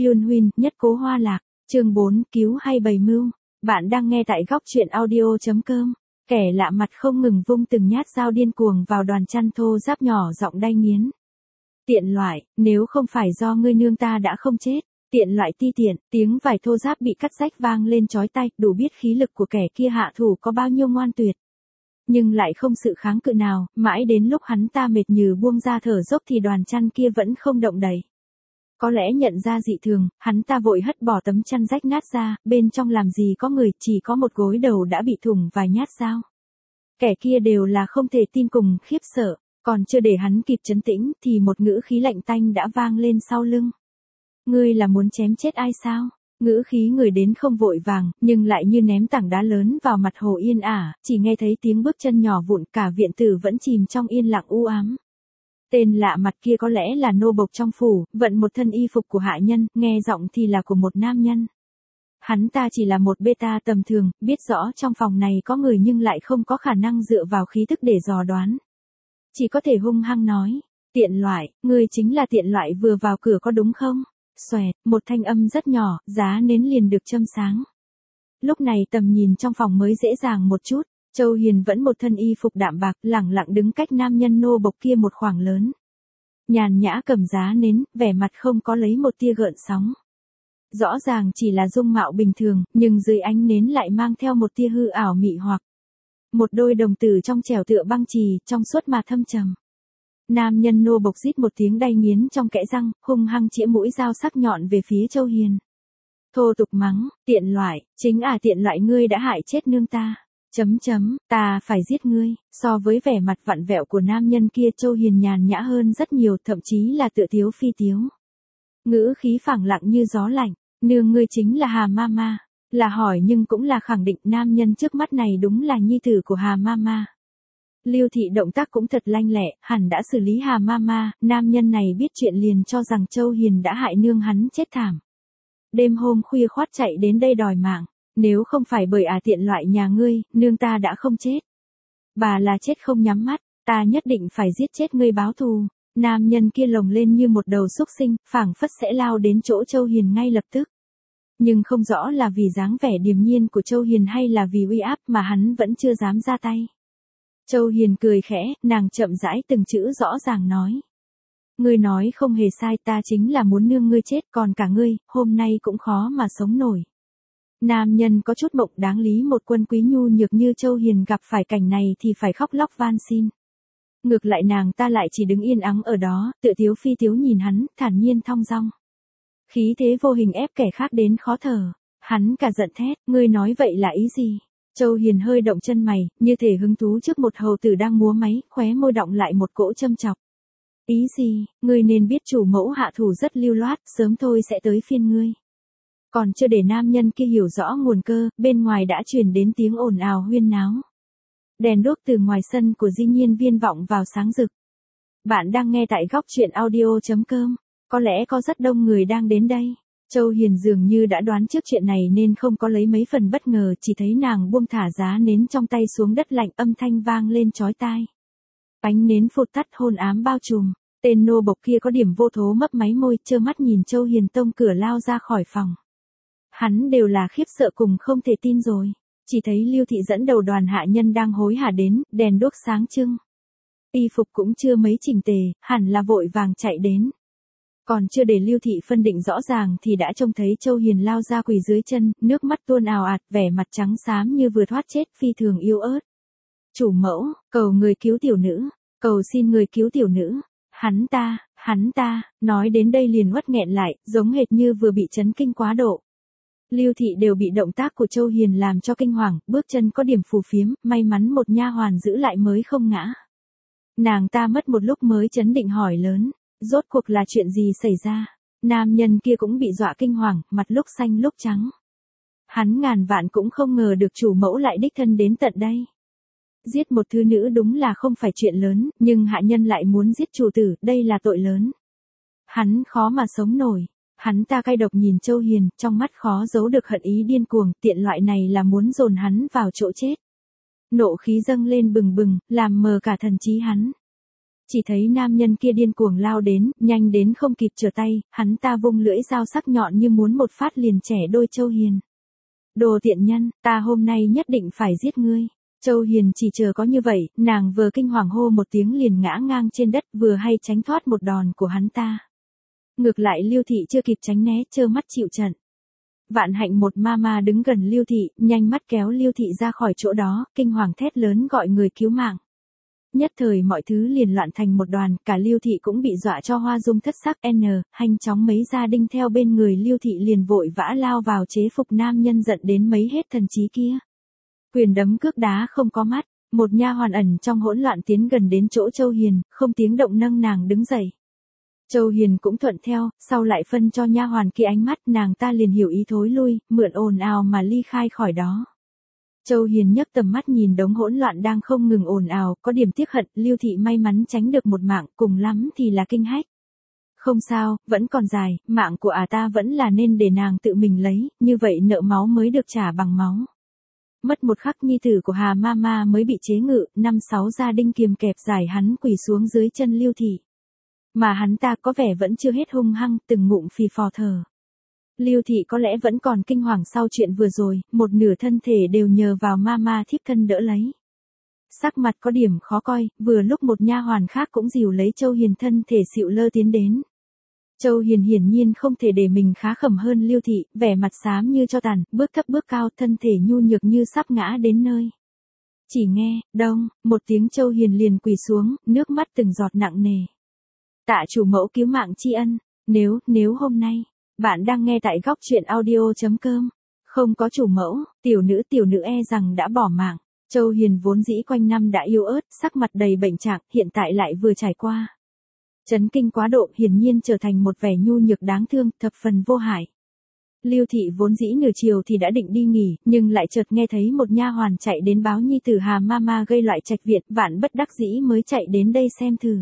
Yun Huynh, nhất cố hoa lạc, chương 4, cứu hay bày mưu. Bạn đang nghe tại góc truyện audio.com. Kẻ lạ mặt không ngừng vung từng nhát dao điên cuồng vào đoàn chăn thô ráp nhỏ giọng đay nghiến. Tiện loại, nếu không phải do ngươi nương ta đã không chết. Tiện loại ti tiện, tiếng vải thô ráp bị cắt rách vang lên chói tai, đủ biết khí lực của kẻ kia hạ thủ có bao nhiêu ngoan tuyệt. Nhưng lại không sự kháng cự nào, mãi đến lúc hắn ta mệt nhừ buông ra thở dốc thì đoàn chăn kia vẫn không động đậy. Có lẽ nhận ra dị thường, hắn ta vội hất bỏ tấm chăn rách nát ra, bên trong làm gì có người, chỉ có một gối đầu đã bị thủng vài nhát dao. Kẻ kia đều là không thể tin cùng khiếp sợ, còn chưa để hắn kịp trấn tĩnh thì một ngữ khí lạnh tanh đã vang lên sau lưng. Ngươi là muốn chém chết ai sao? Ngữ khí người đến không vội vàng, nhưng lại như ném tảng đá lớn vào mặt hồ yên ả, chỉ nghe thấy tiếng bước chân nhỏ vụn, cả viện tử vẫn chìm trong yên lặng u ám. Tên lạ mặt kia có lẽ là nô bộc trong phủ, vận một thân y phục của hạ nhân, nghe giọng thì là của một nam nhân. Hắn ta chỉ là một beta tầm thường, biết rõ trong phòng này có người nhưng lại không có khả năng dựa vào khí thức để dò đoán. Chỉ có thể hung hăng nói, tiện loại, ngươi chính là tiện loại vừa vào cửa có đúng không? Xoẹt, một thanh âm rất nhỏ, giá nến liền được châm sáng. Lúc này tầm nhìn trong phòng mới dễ dàng một chút. Châu Hiền vẫn một thân y phục đạm bạc, lẳng lặng đứng cách nam nhân nô bộc kia một khoảng lớn. Nhàn nhã cầm giá nến, vẻ mặt không có lấy một tia gợn sóng. Rõ ràng chỉ là dung mạo bình thường, nhưng dưới ánh nến lại mang theo một tia hư ảo mị hoặc. Một đôi đồng tử trong trẻo tựa băng chì, trong suốt mà thâm trầm. Nam nhân nô bộc rít một tiếng đay nghiến trong kẽ răng, hung hăng chĩa mũi dao sắc nhọn về phía Châu Hiền. Thô tục mắng, tiện loại, chính tiện loại ngươi đã hại chết nương ta. Ta phải giết ngươi. So với vẻ mặt vặn vẹo của nam nhân kia, Châu Hiền nhàn nhã hơn rất nhiều, thậm chí là tựa tiếu phi tiếu. Ngữ khí phẳng lặng như gió lạnh, nương ngươi chính là Hà Mama. Là hỏi nhưng cũng là khẳng định nam nhân trước mắt này đúng là nhi tử của Hà Mama. Lưu Thị động tác cũng thật lanh lẹ, hẳn đã xử lý Hà Mama, nam nhân này biết chuyện liền cho rằng Châu Hiền đã hại nương hắn chết thảm. Đêm hôm khuya khoắt chạy đến đây đòi mạng. Nếu không phải bởi tiện loại nhà ngươi, nương ta đã không chết. Bà là chết không nhắm mắt, ta nhất định phải giết chết ngươi báo thù. Nam nhân kia lồng lên như một đầu xúc sinh, phảng phất sẽ lao đến chỗ Châu Hiền ngay lập tức. Nhưng không rõ là vì dáng vẻ điềm nhiên của Châu Hiền hay là vì uy áp mà hắn vẫn chưa dám ra tay. Châu Hiền cười khẽ, nàng chậm rãi từng chữ rõ ràng nói. Ngươi nói không hề sai, ta chính là muốn nương ngươi chết, còn cả ngươi, hôm nay cũng khó mà sống nổi. Nam nhân có chút mộng đáng lý, một quân quý nhu nhược như Châu Hiền gặp phải cảnh này thì phải khóc lóc van xin. Ngược lại nàng ta lại chỉ đứng yên ắng ở đó, tựa tiếu phi tiếu nhìn hắn, thản nhiên thong dong. Khí thế vô hình ép kẻ khác đến khó thở. Hắn cả giận thét, ngươi nói vậy là ý gì? Châu Hiền hơi động chân mày, như thể hứng thú trước một hầu tử đang múa máy, khóe môi đọng lại một cỗ châm chọc. Ý gì, ngươi nên biết chủ mẫu hạ thủ rất lưu loát, sớm thôi sẽ tới phiên ngươi. Còn chưa để nam nhân kia hiểu rõ nguồn cơ, bên ngoài đã truyền đến tiếng ồn ào huyên náo. Đèn đuốc từ ngoài sân của Di Nhiên Viên vọng vào sáng rực. Bạn đang nghe tại góc truyện audio.com. Có lẽ có rất đông người đang đến đây. Châu Hiền dường như đã đoán trước chuyện này nên không có lấy mấy phần bất ngờ, chỉ thấy nàng buông thả giá nến trong tay xuống đất lạnh, âm thanh vang lên chói tai. Ánh nến phụt tắt, hôn ám bao trùm. Tên nô bộc kia có điểm vô thố mấp máy môi, trơ mắt nhìn Châu Hiền tông cửa lao ra khỏi phòng. Hắn đều là khiếp sợ cùng không thể tin rồi. Chỉ thấy Lưu Thị dẫn đầu đoàn hạ nhân đang hối hả đến, đèn đuốc sáng trưng. Y phục cũng chưa mấy chỉnh tề, hẳn là vội vàng chạy đến. Còn chưa để Lưu Thị phân định rõ ràng thì đã trông thấy Châu Hiền lao ra quỳ dưới chân, nước mắt tuôn ào ạt, vẻ mặt trắng xám như vừa thoát chết, phi thường yếu ớt. Chủ mẫu, cầu người cứu tiểu nữ, cầu xin người cứu tiểu nữ. Hắn ta, nói đến đây liền uất nghẹn lại, giống hệt như vừa bị chấn kinh quá độ. Lưu Thị đều bị động tác của Châu Hiền làm cho kinh hoàng, bước chân có điểm phù phiếm, may mắn một nha hoàn giữ lại mới không ngã. Nàng ta mất một lúc mới chấn định hỏi lớn, rốt cuộc là chuyện gì xảy ra? Nam nhân kia cũng bị dọa kinh hoàng, mặt lúc xanh lúc trắng. Hắn ngàn vạn cũng không ngờ được chủ mẫu lại đích thân đến tận đây. Giết một thư nữ đúng là không phải chuyện lớn, nhưng hạ nhân lại muốn giết chủ tử, đây là tội lớn. Hắn khó mà sống nổi. Hắn ta cay độc nhìn Châu Hiền, trong mắt khó giấu được hận ý điên cuồng, tiện loại này là muốn dồn hắn vào chỗ chết. Nộ khí dâng lên bừng bừng, làm mờ cả thần trí hắn. Chỉ thấy nam nhân kia điên cuồng lao đến, nhanh đến không kịp trở tay, hắn ta vung lưỡi dao sắc nhọn như muốn một phát liền chẻ đôi Châu Hiền. Đồ tiện nhân, ta hôm nay nhất định phải giết ngươi. Châu Hiền chỉ chờ có như vậy, nàng vừa kinh hoàng hô một tiếng liền ngã ngang trên đất, vừa hay tránh thoát một đòn của hắn ta. Ngược lại Lưu Thị chưa kịp tránh né, trơ mắt chịu trận. Vạn hạnh một mama đứng gần Lưu Thị, nhanh mắt kéo Lưu Thị ra khỏi chỗ đó, kinh hoàng thét lớn gọi người cứu mạng. Nhất thời mọi thứ liền loạn thành một đoàn, cả Lưu Thị cũng bị dọa cho hoa dung thất sắc. Nhanh chóng mấy gia đinh theo bên người Lưu Thị liền vội vã lao vào chế phục nam nhân giận đến mấy hết thần trí kia. Quyền đấm cước đá không có mắt, một nha hoàn ẩn trong hỗn loạn tiến gần đến chỗ Châu Hiền, không tiếng động nâng nàng đứng dậy. Châu Hiền cũng thuận theo, sau lại phân cho nha hoàn kia ánh mắt, nàng ta liền hiểu ý thối lui, mượn ồn ào mà ly khai khỏi đó. Châu Hiền nhấc tầm mắt nhìn đống hỗn loạn đang không ngừng ồn ào, có điểm tiếc hận, Lưu Thị may mắn tránh được một mạng, cùng lắm thì là kinh hách. Không sao, vẫn còn dài, mạng của ta vẫn là nên để nàng tự mình lấy, như vậy nợ máu mới được trả bằng máu. Mất một khắc nhi tử của Hà Mama mới bị chế ngự, 5-6 gia đinh kiềm kẹp giải hắn quỳ xuống dưới chân Lưu Thị. Mà hắn ta có vẻ vẫn chưa hết hung hăng, từng ngụm phì phò thở. Lưu Thị có lẽ vẫn còn kinh hoàng sau chuyện vừa rồi, một nửa thân thể đều nhờ vào Mama thiếp thân đỡ lấy. Sắc mặt có điểm khó coi, vừa lúc một nha hoàn khác cũng dìu lấy Châu Hiền thân thể xịu lơ tiến đến. Châu Hiền hiển nhiên không thể để mình khá khẩm hơn Lưu Thị, vẻ mặt xám như tro tàn, bước thấp bước cao, thân thể nhu nhược như sắp ngã đến nơi. Chỉ nghe, đông, một tiếng Châu Hiền liền quỳ xuống, nước mắt từng giọt nặng nề. Tạ chủ mẫu cứu mạng tri ân, nếu hôm nay, bạn đang nghe tại góc truyện audio.com, không có chủ mẫu, tiểu nữ e rằng đã bỏ mạng. Châu Hiền vốn dĩ quanh năm đã yếu ớt, sắc mặt đầy bệnh trạng, hiện tại lại vừa trải qua. Chấn kinh quá độ, hiển nhiên trở thành một vẻ nhu nhược đáng thương, thập phần vô hại. Lưu Thị vốn dĩ nửa chiều thì đã định đi nghỉ, nhưng lại chợt nghe thấy một nha hoàn chạy đến báo nhi tử Hà Mama gây loạn trạch viện, vạn bất đắc dĩ mới chạy đến đây xem thử.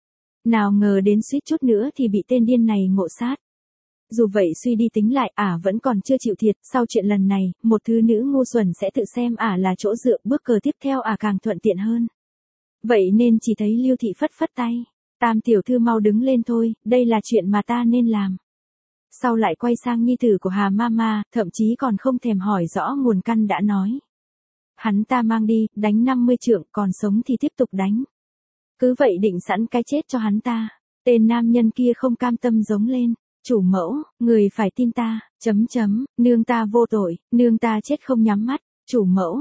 Nào ngờ đến suýt chút nữa thì bị tên điên này ngộ sát. Dù vậy suy đi tính lại, vẫn còn chưa chịu thiệt, sau chuyện lần này, một thứ nữ ngu xuẩn sẽ tự xem là chỗ dựa, bước cờ tiếp theo càng thuận tiện hơn. Vậy nên chỉ thấy Lưu Thị phất phất tay. Tam tiểu thư mau đứng lên thôi, đây là chuyện mà ta nên làm. Sau lại quay sang nhi tử của Hà Mama, thậm chí còn không thèm hỏi rõ nguồn căn đã nói. Hắn ta mang đi, đánh 50 trượng, còn sống thì tiếp tục đánh. Cứ vậy định sẵn cái chết cho hắn ta. Tên nam nhân kia không cam tâm giống lên. Chủ mẫu, người phải tin ta, nương ta vô tội, nương ta chết không nhắm mắt. Chủ mẫu,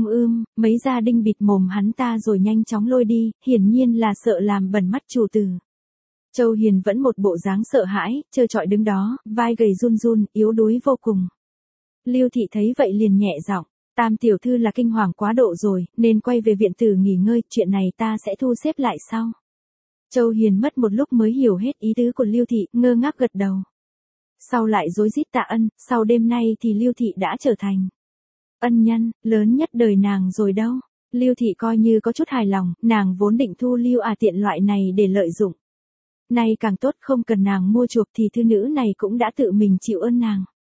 mấy gia đinh bịt mồm hắn ta rồi nhanh chóng lôi đi, hiển nhiên là sợ làm bẩn mắt chủ tử. Châu Hiền vẫn một bộ dáng sợ hãi, trơ trọi đứng đó, vai gầy run run, yếu đuối vô cùng. Lưu Thị thấy vậy liền nhẹ giọng, Tam tiểu thư là kinh hoàng quá độ rồi, nên quay về viện tử nghỉ ngơi, chuyện này ta sẽ thu xếp lại sau. Châu Hiền mất một lúc mới hiểu hết ý tứ của Lưu Thị, ngơ ngác gật đầu. Sau lại rối rít tạ ân, sau đêm nay thì Lưu Thị đã trở thành ân nhân lớn nhất đời nàng rồi đâu. Lưu Thị coi như có chút hài lòng, nàng vốn định thu Lưu tiện loại này để lợi dụng. Nay càng tốt, không cần nàng mua chuộc thì thư nữ này cũng đã tự mình chịu ơn nàng.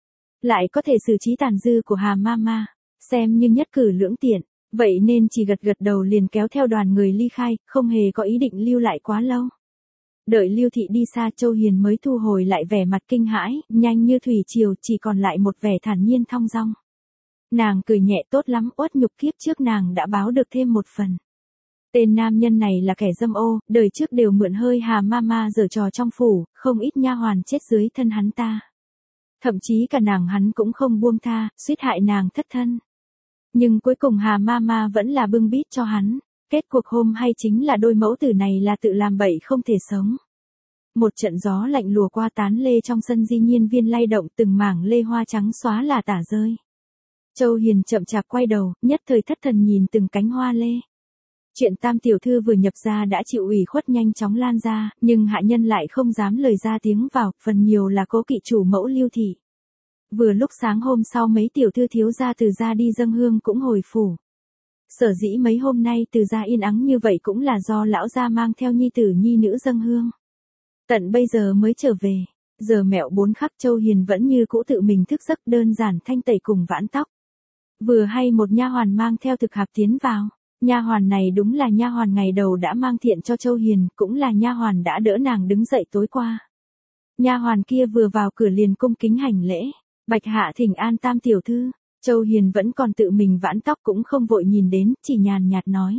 Lại có thể xử trí tàn dư của Hà Mama, xem như nhất cử lưỡng tiện, vậy nên chỉ gật gật đầu liền kéo theo đoàn người ly khai, không hề có ý định lưu lại quá lâu. Đợi Lưu Thị đi xa, Châu Hiền mới thu hồi lại vẻ mặt kinh hãi, nhanh như thủy triều, chỉ còn lại một vẻ thản nhiên thong dong. Nàng cười nhẹ, tốt lắm, uất nhục kiếp trước nàng đã báo được thêm một phần. Tên nam nhân này là kẻ dâm ô, đời trước đều mượn hơi Hà Mama giở trò trong phủ, không ít nha hoàn chết dưới thân hắn ta. Thậm chí cả nàng hắn cũng không buông tha, suýt hại nàng thất thân. Nhưng cuối cùng Hà Mama vẫn là bưng bít cho hắn. Kết cuộc hôm hay chính là đôi mẫu tử này là tự làm bậy không thể sống. Một trận gió lạnh lùa qua tán lê trong sân di nhiên viên lay động, từng mảng lê hoa trắng xóa là tả rơi. Châu Hiền chậm chạp quay đầu, nhất thời thất thần nhìn từng cánh hoa lê. Chuyện Tam tiểu thư vừa nhập ra đã chịu ủy khuất nhanh chóng lan ra, nhưng hạ nhân lại không dám lời ra tiếng vào, phần nhiều là cố kỵ chủ mẫu Lưu Thị. Vừa lúc sáng hôm sau mấy tiểu thư thiếu gia từ gia đi dâng hương cũng hồi phủ. Sở dĩ mấy hôm nay từ gia yên ắng như vậy cũng là do lão gia mang theo nhi tử nhi nữ dâng hương. Tận bây giờ mới trở về, giờ mẹo 4 khắc Châu Hiền vẫn như cũ tự mình thức giấc đơn giản thanh tẩy cùng vãn tóc. Vừa hay một nha hoàn mang theo thực hạp tiến vào. Nha hoàn này đúng là nha hoàn ngày đầu đã mang thiện cho Châu Hiền, cũng là nha hoàn đã đỡ nàng đứng dậy tối qua. Nha hoàn kia vừa vào cửa liền cung kính hành lễ. Bạch hạ thỉnh an Tam tiểu thư. Châu Hiền vẫn còn tự mình vãn tóc cũng không vội nhìn đến, chỉ nhàn nhạt nói.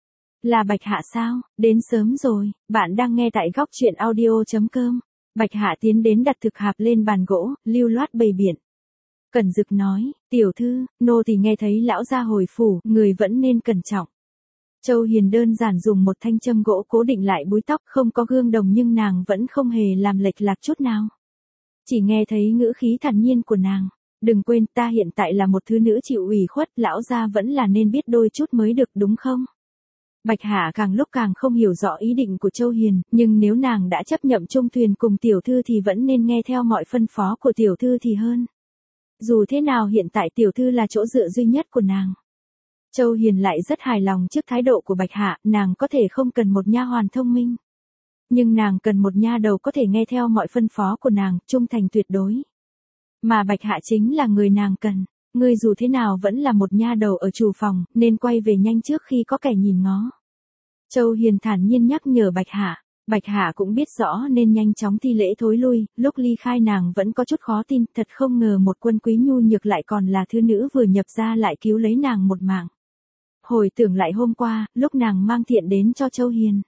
Là Bạch hạ sao, đến sớm rồi, bạn đang nghe tại góc truyện audio.com. Bạch hạ tiến đến đặt thực hạp lên bàn gỗ, lưu loát bày biện. Cẩn Dực nói, tiểu thư, nô tỳ nghe thấy lão gia hồi phủ, người vẫn nên cẩn trọng. Châu Hiền đơn giản dùng một thanh châm gỗ cố định lại búi tóc, không có gương đồng nhưng nàng vẫn không hề làm lệch lạc chút nào. Chỉ nghe thấy ngữ khí thản nhiên của nàng. Đừng quên ta hiện tại là một thứ nữ chịu ủy khuất, lão gia vẫn là nên biết đôi chút mới được đúng không? Bạch Hạ càng lúc càng không hiểu rõ ý định của Châu Hiền, nhưng nếu nàng đã chấp nhận chung thuyền cùng tiểu thư thì vẫn nên nghe theo mọi phân phó của tiểu thư thì hơn. Dù thế nào hiện tại tiểu thư là chỗ dựa duy nhất của nàng. Châu Hiền lại rất hài lòng trước thái độ của Bạch Hạ, nàng có thể không cần một nha hoàn thông minh. Nhưng nàng cần một nha đầu có thể nghe theo mọi phân phó của nàng, trung thành tuyệt đối. Mà Bạch Hạ chính là người nàng cần. Ngươi dù thế nào vẫn là một nha đầu ở chủ phòng, nên quay về nhanh trước khi có kẻ nhìn ngó. Châu Hiền thản nhiên nhắc nhở Bạch Hạ. Bạch Hạ cũng biết rõ nên nhanh chóng thi lễ thối lui, lúc ly khai nàng vẫn có chút khó tin, thật không ngờ một quân quý nhu nhược lại còn là thứ nữ vừa nhập ra lại cứu lấy nàng một mạng. Hồi tưởng lại hôm qua, lúc nàng mang thiện đến cho Châu Hiền.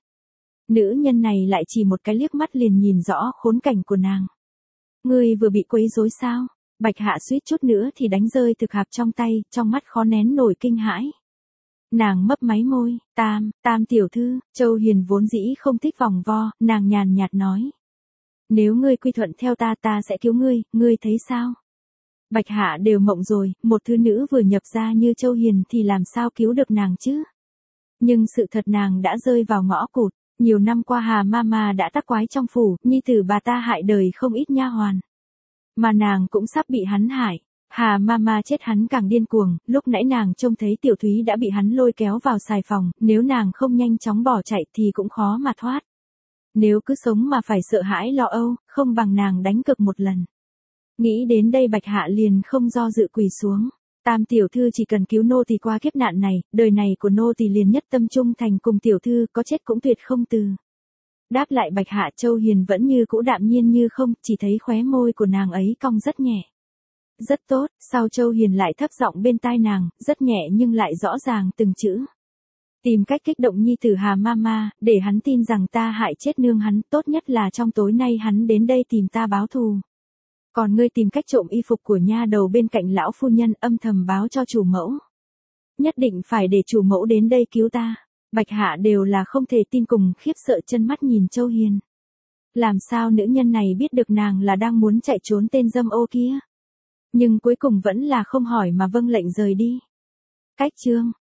Nữ nhân này lại chỉ một cái liếc mắt liền nhìn rõ khốn cảnh của nàng. Ngươi vừa bị quấy rối sao? Bạch Hạ suýt chút nữa thì đánh rơi thực hạp trong tay, trong mắt khó nén nổi kinh hãi. Nàng mấp máy môi, Tam tiểu thư. Châu Hiền vốn dĩ không thích vòng vo, nàng nhàn nhạt nói. Nếu ngươi quy thuận theo ta sẽ cứu ngươi thấy sao? Bạch Hạ đều mộng rồi, một thứ nữ vừa nhập ra như Châu Hiền thì làm sao cứu được nàng chứ? Nhưng sự thật nàng đã rơi vào ngõ cụt, nhiều năm qua Hà Mama đã tác quái trong phủ, nhi tử bà ta hại đời không ít nha hoàn. Mà nàng cũng sắp bị hắn hại. Hà Mama chết hắn càng điên cuồng, lúc nãy nàng trông thấy Tiểu Thúy đã bị hắn lôi kéo vào xài phòng, nếu nàng không nhanh chóng bỏ chạy thì cũng khó mà thoát. Nếu cứ sống mà phải sợ hãi lo âu, không bằng nàng đánh cược một lần. Nghĩ đến đây Bạch Hạ liền không do dự quỳ xuống. Tam tiểu thư chỉ cần cứu nô tỳ qua kiếp nạn này, đời này của nô tỳ liền nhất tâm trung thành cùng tiểu thư, có chết cũng tuyệt không từ. Đáp lại Bạch Hạ, Châu Hiền vẫn như cũ đạm nhiên như không, chỉ thấy khóe môi của nàng ấy cong rất nhẹ. Rất tốt, sau Châu Hiền lại thấp giọng bên tai nàng, rất nhẹ nhưng lại rõ ràng từng chữ. Tìm cách kích động nhi tử Hà Mama, để hắn tin rằng ta hại chết nương hắn, tốt nhất là trong tối nay hắn đến đây tìm ta báo thù. Còn ngươi tìm cách trộm y phục của nha đầu bên cạnh lão phu nhân, âm thầm báo cho chủ mẫu. Nhất định phải để chủ mẫu đến đây cứu ta. Bạch Hạ đều là không thể tin cùng khiếp sợ chân mắt nhìn Châu Hiền. Làm sao nữ nhân này biết được nàng là đang muốn chạy trốn tên dâm ô kia? Nhưng cuối cùng vẫn là không hỏi mà vâng lệnh rời đi. Cách chương